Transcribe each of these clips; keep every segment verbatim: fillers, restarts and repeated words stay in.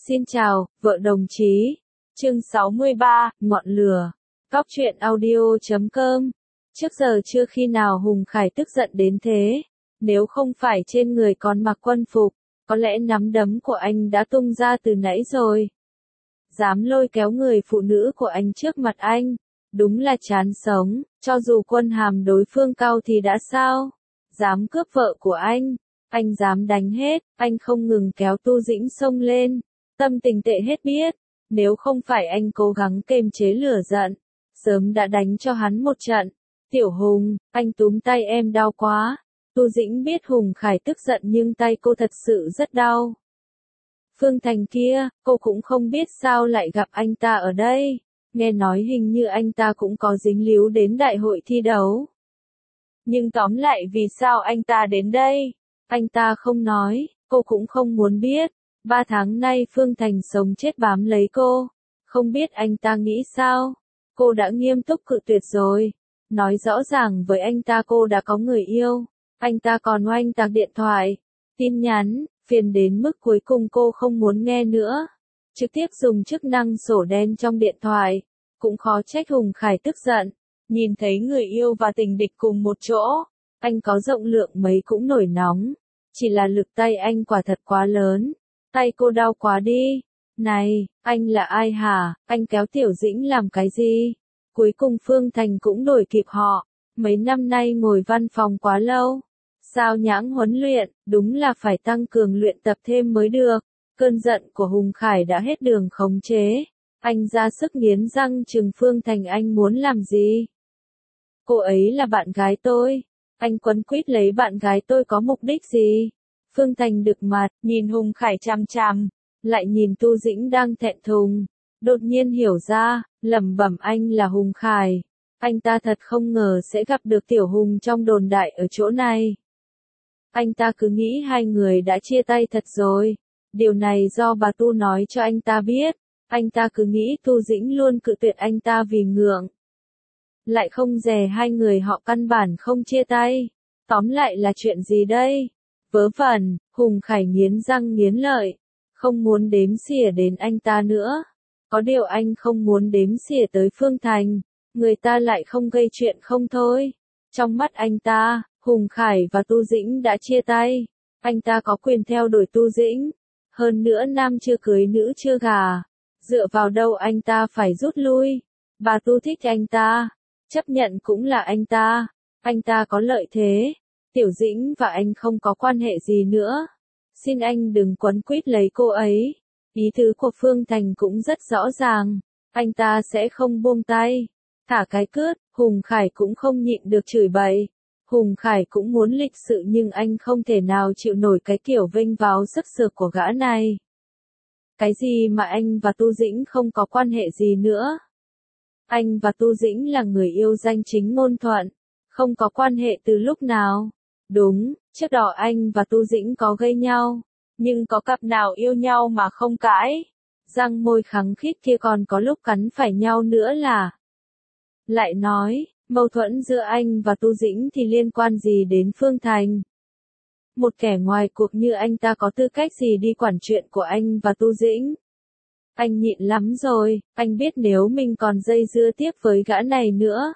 Xin chào, vợ đồng chí. Chương sáu mươi ba, Ngọn lửa. Cóc truyện audio chấm com. Trước giờ chưa khi nào Hùng Khải tức giận đến thế. Nếu không phải trên người còn mặc quân phục, có lẽ nắm đấm của anh đã tung ra từ nãy rồi. Dám lôi kéo người phụ nữ của anh trước mặt anh. Đúng là chán sống, cho dù quân hàm đối phương cao thì đã sao? Dám cướp vợ của anh. Anh dám đánh hết, anh không ngừng kéo Tu Dĩnh xông lên. Tâm tình tệ hết biết, nếu không phải anh cố gắng kềm chế lửa giận, sớm đã đánh cho hắn một trận. Tiểu Hùng, anh túm tay em đau quá. Tu Dĩnh biết Hùng Khải tức giận nhưng tay cô thật sự rất đau. Phương Thành kia, cô cũng không biết sao lại gặp anh ta ở đây. Nghe nói hình như anh ta cũng có dính líu đến đại hội thi đấu. Nhưng tóm lại vì sao anh ta đến đây? Anh ta không nói, cô cũng không muốn biết. Ba tháng nay Phương Thành sống chết bám lấy cô. Không biết anh ta nghĩ sao? Cô đã nghiêm túc cự tuyệt rồi. Nói rõ ràng với anh ta cô đã có người yêu. Anh ta còn oanh tạc điện thoại, tin nhắn, phiền đến mức cuối cùng cô không muốn nghe nữa. Trực tiếp dùng chức năng sổ đen trong điện thoại. Cũng khó trách Hùng Khải tức giận. Nhìn thấy người yêu và tình địch cùng một chỗ. Anh có rộng lượng mấy cũng nổi nóng. Chỉ là lực tay anh quả thật quá lớn. Tay cô đau quá đi. Này, anh là ai hả? Anh kéo Tiểu Dĩnh làm cái gì? Cuối cùng Phương Thành cũng đuổi kịp họ. Mấy năm nay ngồi văn phòng quá lâu. Sao nhãng huấn luyện, đúng là phải tăng cường luyện tập thêm mới được. Cơn giận của Hùng Khải đã hết đường khống chế. Anh ra sức nghiến răng trừng Phương Thành anh muốn làm gì? Cô ấy là bạn gái tôi. Anh quấn quýt lấy bạn gái tôi có mục đích gì? Phương Thành đực mặt, nhìn Hùng Khải chằm chằm, lại nhìn Tu Dĩnh đang thẹn thùng. Đột nhiên hiểu ra, lẩm bẩm anh là Hùng Khải. Anh ta thật không ngờ sẽ gặp được Tiểu Hùng trong đồn đại ở chỗ này. Anh ta cứ nghĩ hai người đã chia tay thật rồi. Điều này do bà Tu nói cho anh ta biết. Anh ta cứ nghĩ Tu Dĩnh luôn cự tuyệt anh ta vì ngượng. Lại không dè hai người họ căn bản không chia tay. Tóm lại là chuyện gì đây? Vớ vẩn, Hùng Khải nghiến răng nghiến lợi. Không muốn đếm xỉa đến anh ta nữa. Có điều anh không muốn đếm xỉa tới Phương Thành. Người ta lại không gây chuyện không thôi. Trong mắt anh ta, Hùng Khải và Tu Dĩnh đã chia tay. Anh ta có quyền theo đuổi Tu Dĩnh. Hơn nữa nam chưa cưới nữ chưa gả. Dựa vào đâu anh ta phải rút lui. Bà Tu thích anh ta. Chấp nhận cũng là anh ta. Anh ta có lợi thế. Tiểu Dĩnh và anh không có quan hệ gì nữa. Xin anh đừng quấn quýt lấy cô ấy. Ý tứ của Phương Thành cũng rất rõ ràng. Anh ta sẽ không buông tay. Thả cái cướt, Hùng Khải cũng không nhịn được chửi bậy. Hùng Khải cũng muốn lịch sự nhưng anh không thể nào chịu nổi cái kiểu vênh váo sức sược của gã này. Cái gì mà anh và Tu Dĩnh không có quan hệ gì nữa? Anh và Tu Dĩnh là người yêu danh chính ngôn thuận. Không có quan hệ từ lúc nào? Đúng, trước đó anh và Tu Dĩnh có gây nhau. Nhưng có cặp nào yêu nhau mà không cãi? Răng môi khắng khít kia còn có lúc cắn phải nhau nữa là. Lại nói, mâu thuẫn giữa anh và Tu Dĩnh thì liên quan gì đến Phương Thành? Một kẻ ngoài cuộc như anh ta có tư cách gì đi quản chuyện của anh và Tu Dĩnh? Anh nhịn lắm rồi, anh biết nếu mình còn dây dưa tiếp với gã này nữa.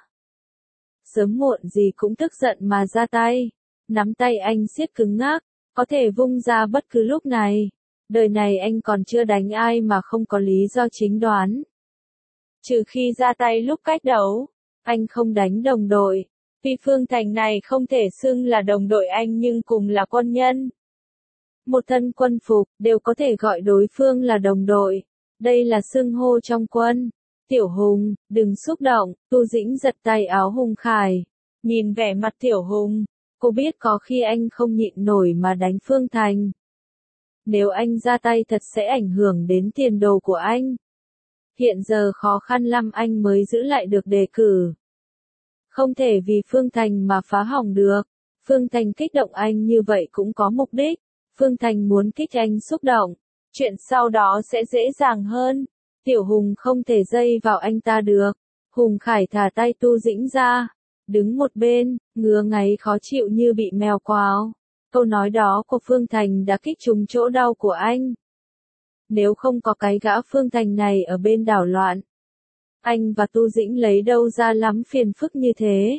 Sớm muộn gì cũng tức giận mà ra tay. Nắm tay anh siết cứng ngắc, có thể vung ra bất cứ lúc này. Đời này anh còn chưa đánh ai mà không có lý do chính đoán. Trừ khi ra tay lúc cách đấu, anh không đánh đồng đội. Vì Phương Thành này không thể xưng là đồng đội anh nhưng cùng là quân nhân. Một thân quân phục, đều có thể gọi đối phương là đồng đội. Đây là xưng hô trong quân. Tiểu Hùng, đừng xúc động, Tu Dĩnh giật tay áo Hùng Khải. Nhìn vẻ mặt Tiểu Hùng, cô biết có khi anh không nhịn nổi mà đánh Phương Thành. Nếu anh ra tay thật sẽ ảnh hưởng đến tiền đồ của anh. Hiện giờ khó khăn lắm anh mới giữ lại được đề cử. Không thể vì Phương Thành mà phá hỏng được. Phương Thành kích động anh như vậy cũng có mục đích. Phương Thành muốn kích anh xúc động. Chuyện sau đó sẽ dễ dàng hơn. Tiểu Hùng không thể dây vào anh ta được. Hùng Khải thả tay Tu Dĩnh ra. Đứng một bên, ngứa ngáy khó chịu như bị mèo quào. Câu nói đó của Phương Thành đã kích trúng chỗ đau của anh. nếu không có cái gã Phương Thành này ở bên đảo loạn. Anh và Tu Dĩnh lấy đâu ra lắm phiền phức như thế?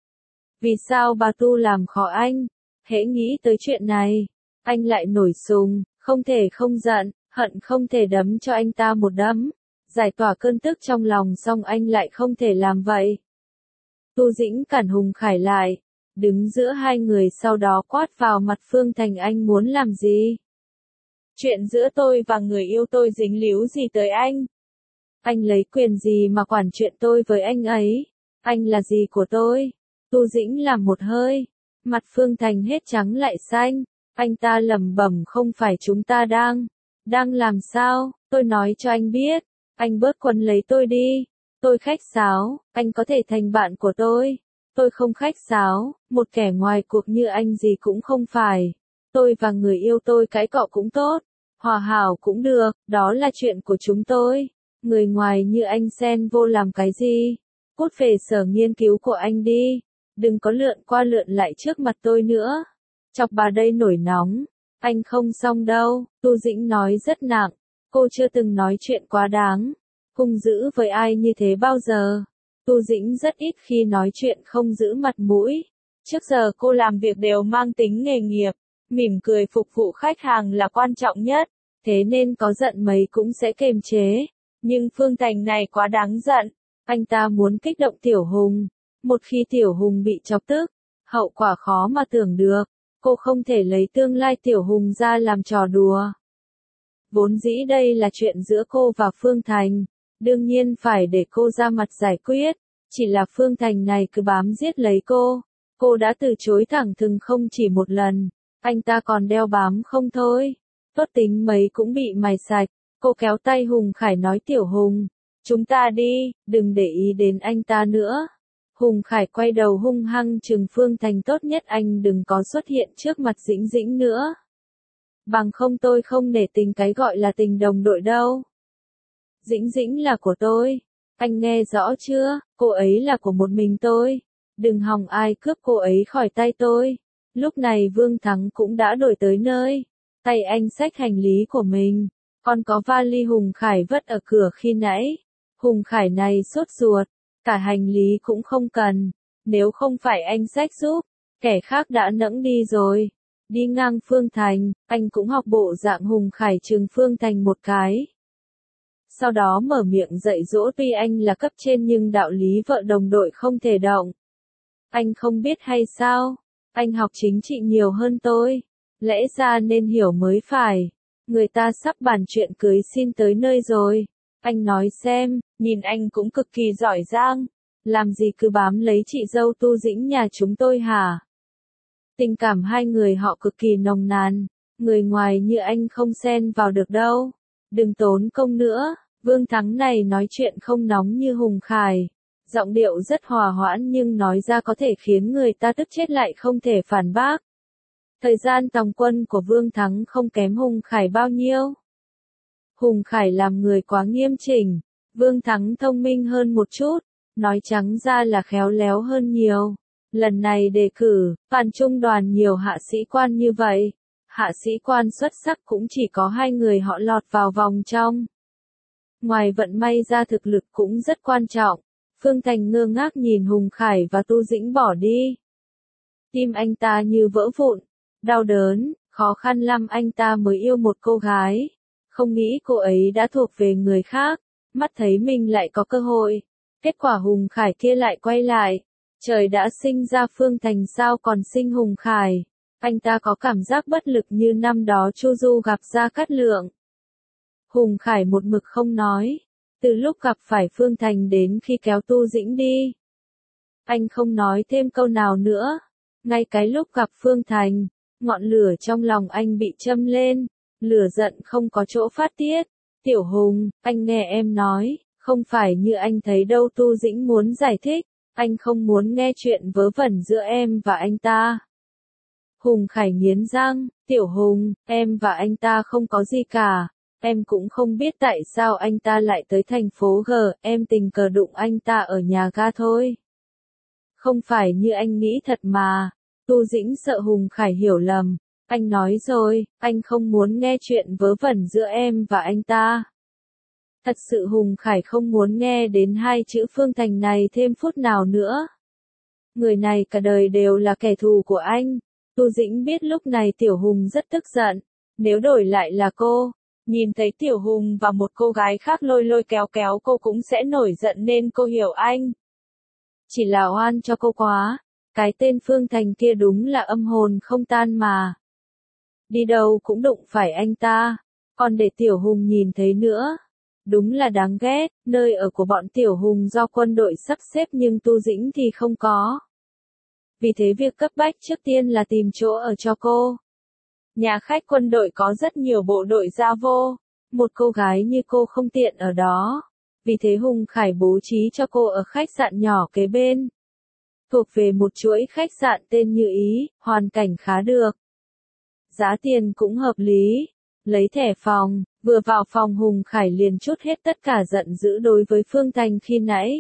Vì sao bà Tu làm khó anh? Hễ nghĩ tới chuyện này, anh lại nổi sùng, không thể không giận, hận không thể đấm cho anh ta một đấm. Giải tỏa cơn tức trong lòng xong anh lại không thể làm vậy. Tu Dĩnh cản Hùng Khải lại, đứng giữa hai người sau đó quát vào mặt Phương Thành anh muốn làm gì? Chuyện giữa tôi và người yêu tôi dính líu gì tới anh? Anh lấy quyền gì mà quản chuyện tôi với anh ấy? Anh là gì của tôi? Tu Dĩnh làm một hơi, mặt Phương Thành hết trắng lại xanh, anh ta lẩm bẩm không phải chúng ta đang, đang làm sao, tôi nói cho anh biết, anh bớt quấn lấy tôi đi, tôi khách sáo, anh có thể thành bạn của tôi, tôi không khách sáo, một kẻ ngoài cuộc như anh gì cũng không phải, tôi và người yêu tôi cãi cọ cũng tốt, hòa hảo cũng được, đó là chuyện của chúng tôi, người ngoài như anh xen vô làm cái gì, cút về sở nghiên cứu của anh đi. Đừng có lượn qua lượn lại trước mặt tôi nữa. Chọc bà đây nổi nóng. Anh không xong đâu, Tu Dĩnh nói rất nặng. Cô chưa từng nói chuyện quá đáng. Hung dữ với ai như thế bao giờ. Tu Dĩnh rất ít khi nói chuyện không giữ mặt mũi. Trước giờ cô làm việc đều mang tính nghề nghiệp. Mỉm cười phục vụ khách hàng là quan trọng nhất. Thế nên có giận mấy cũng sẽ kiềm chế. Nhưng Phương Thành này quá đáng giận. Anh ta muốn kích động Tiểu Hùng. Một khi Tiểu Hùng bị chọc tức, hậu quả khó mà tưởng được, cô không thể lấy tương lai Tiểu Hùng ra làm trò đùa. Vốn dĩ đây là chuyện giữa cô và Phương Thành, đương nhiên phải để cô ra mặt giải quyết, chỉ là Phương Thành này cứ bám giết lấy cô, cô đã từ chối thẳng thừng không chỉ một lần, anh ta còn đeo bám không thôi, tốt tính mấy cũng bị mài sạch, cô kéo tay Hùng Khải nói Tiểu Hùng, chúng ta đi, đừng để ý đến anh ta nữa. Hùng Khải quay đầu hung hăng trừng Phương Thành tốt nhất anh đừng có xuất hiện trước mặt Dĩnh Dĩnh nữa. Bằng không tôi không nể tình cái gọi là tình đồng đội đâu. Dĩnh Dĩnh là của tôi. Anh nghe rõ chưa, cô ấy là của một mình tôi. Đừng hòng ai cướp cô ấy khỏi tay tôi. Lúc này Vương Thắng cũng đã đổi tới nơi. Tay anh xách hành lý của mình. Còn có vali Hùng Khải vất ở cửa khi nãy. Hùng Khải này sốt ruột. Cả hành lý cũng không cần, nếu không phải anh xách giúp, kẻ khác đã nẫng đi rồi. Đi ngang Phương Thành, anh cũng học bộ dạng Hùng Khải trừng Phương Thành một cái. Sau đó mở miệng dạy dỗ tuy anh là cấp trên nhưng đạo lý vợ đồng đội không thể động. Anh không biết hay sao, anh học chính trị nhiều hơn tôi, lẽ ra nên hiểu mới phải. Người ta sắp bàn chuyện cưới xin tới nơi rồi. Anh nói xem, nhìn anh cũng cực kỳ giỏi giang, làm gì cứ bám lấy chị dâu Tu Dĩnh nhà chúng tôi hả? Tình cảm hai người họ cực kỳ nồng nàn, người ngoài như anh không xen vào được đâu. Đừng tốn công nữa, Vương Thắng này nói chuyện không nóng như Hùng Khải. Giọng điệu rất hòa hoãn nhưng nói ra có thể khiến người ta tức chết lại không thể phản bác. Thời gian tòng quân của Vương Thắng không kém Hùng Khải bao nhiêu. Hùng Khải làm người quá nghiêm chỉnh, Vương Thắng thông minh hơn một chút, nói trắng ra là khéo léo hơn nhiều. Lần này đề cử, toàn trung đoàn nhiều hạ sĩ quan như vậy, hạ sĩ quan xuất sắc cũng chỉ có hai người họ lọt vào vòng trong. Ngoài vận may ra thực lực cũng rất quan trọng, Phương Thành ngơ ngác nhìn Hùng Khải và Tu Dĩnh bỏ đi. Tim anh ta như vỡ vụn, đau đớn, khó khăn lắm anh ta mới yêu một cô gái. Không nghĩ cô ấy đã thuộc về người khác, mắt thấy mình lại có cơ hội. Kết quả Hùng Khải kia lại quay lại. Trời đã sinh ra Phương Thành sao còn sinh Hùng Khải. Anh ta có cảm giác bất lực như năm đó Chu Du gặp Gia Cát Lượng. Hùng Khải một mực không nói. Từ lúc gặp phải Phương Thành đến khi kéo Tu Dĩnh đi. Anh không nói thêm câu nào nữa. Ngay cái lúc gặp Phương Thành, ngọn lửa trong lòng anh bị châm lên. Lửa giận không có chỗ phát tiết. Tiểu Hùng, anh nghe em nói, không phải như anh thấy đâu. Tu Dĩnh muốn giải thích, anh không muốn nghe chuyện vớ vẩn giữa em và anh ta. Hùng Khải nghiến răng, Tiểu Hùng, em và anh ta không có gì cả, em cũng không biết tại sao anh ta lại tới thành phố G, em tình cờ đụng anh ta ở nhà ga thôi. Không phải như anh nghĩ thật mà. Tu Dĩnh sợ Hùng Khải hiểu lầm. Anh nói rồi, anh không muốn nghe chuyện vớ vẩn giữa em và anh ta. Thật sự Hùng Khải không muốn nghe đến hai chữ Phương Thành này thêm phút nào nữa. Người này cả đời đều là kẻ thù của anh. Tu Dĩnh biết lúc này Tiểu Hùng rất tức giận. Nếu đổi lại là cô, nhìn thấy Tiểu Hùng và một cô gái khác lôi lôi kéo kéo cô cũng sẽ nổi giận nên cô hiểu anh. Chỉ là oan cho cô quá. Cái tên Phương Thành kia đúng là âm hồn không tan mà. Đi đâu cũng đụng phải anh ta. Còn để Tiểu Hùng nhìn thấy nữa. Đúng là đáng ghét, nơi ở của bọn Tiểu Hùng do quân đội sắp xếp nhưng Tu Dĩnh thì không có. Vì thế việc cấp bách trước tiên là tìm chỗ ở cho cô. Nhà khách quân đội có rất nhiều bộ đội ra vô. Một cô gái như cô không tiện ở đó. Vì thế Hùng Khải bố trí cho cô ở khách sạn nhỏ kế bên. Thuộc về một chuỗi khách sạn tên Như Ý, hoàn cảnh khá được. Giá tiền cũng hợp lý. Lấy thẻ phòng, vừa vào phòng Hùng Khải liền trút hết tất cả giận dữ đối với Phương Thành khi nãy.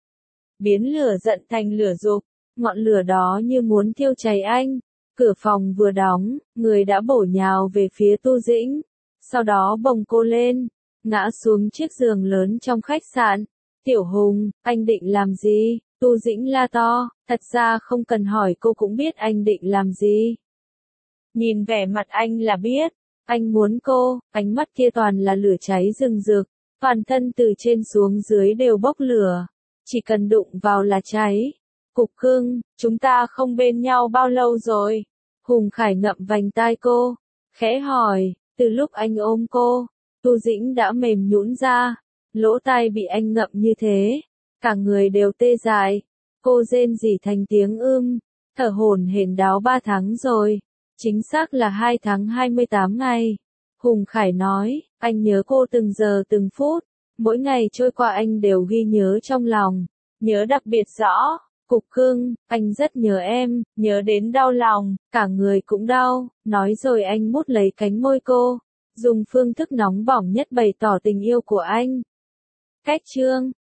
Biến lửa giận thành lửa dục, ngọn lửa đó như muốn thiêu cháy anh. Cửa phòng vừa đóng, người đã bổ nhào về phía Tu Dĩnh. Sau đó bồng cô lên, ngã xuống chiếc giường lớn trong khách sạn. Tiểu Hùng, anh định làm gì? Tu Dĩnh la to, thật ra không cần hỏi cô cũng biết anh định làm gì. Nhìn vẻ mặt anh là biết. Anh muốn cô, ánh mắt kia toàn là lửa cháy rừng rực, toàn thân từ trên xuống dưới đều bốc lửa, chỉ cần đụng vào là cháy. Cục cưng, chúng ta không bên nhau bao lâu rồi? Hùng Khải ngậm vành tai cô, khẽ hỏi, từ lúc anh ôm cô, Tu Dĩnh đã mềm nhũn ra, lỗ tai bị anh ngậm như thế, cả người đều tê dại. Cô rên rỉ thành tiếng ưm, thở hổn hển đáo ba tháng rồi. Chính xác là hai tháng hai mươi tám ngày. Hùng Khải nói, anh nhớ cô từng giờ từng phút. Mỗi ngày trôi qua anh đều ghi nhớ trong lòng. Nhớ đặc biệt rõ. Cục cưng, anh rất nhớ em, nhớ đến đau lòng, cả người cũng đau. Nói rồi anh mút lấy cánh môi cô. Dùng phương thức nóng bỏng nhất bày tỏ tình yêu của anh. Cách chương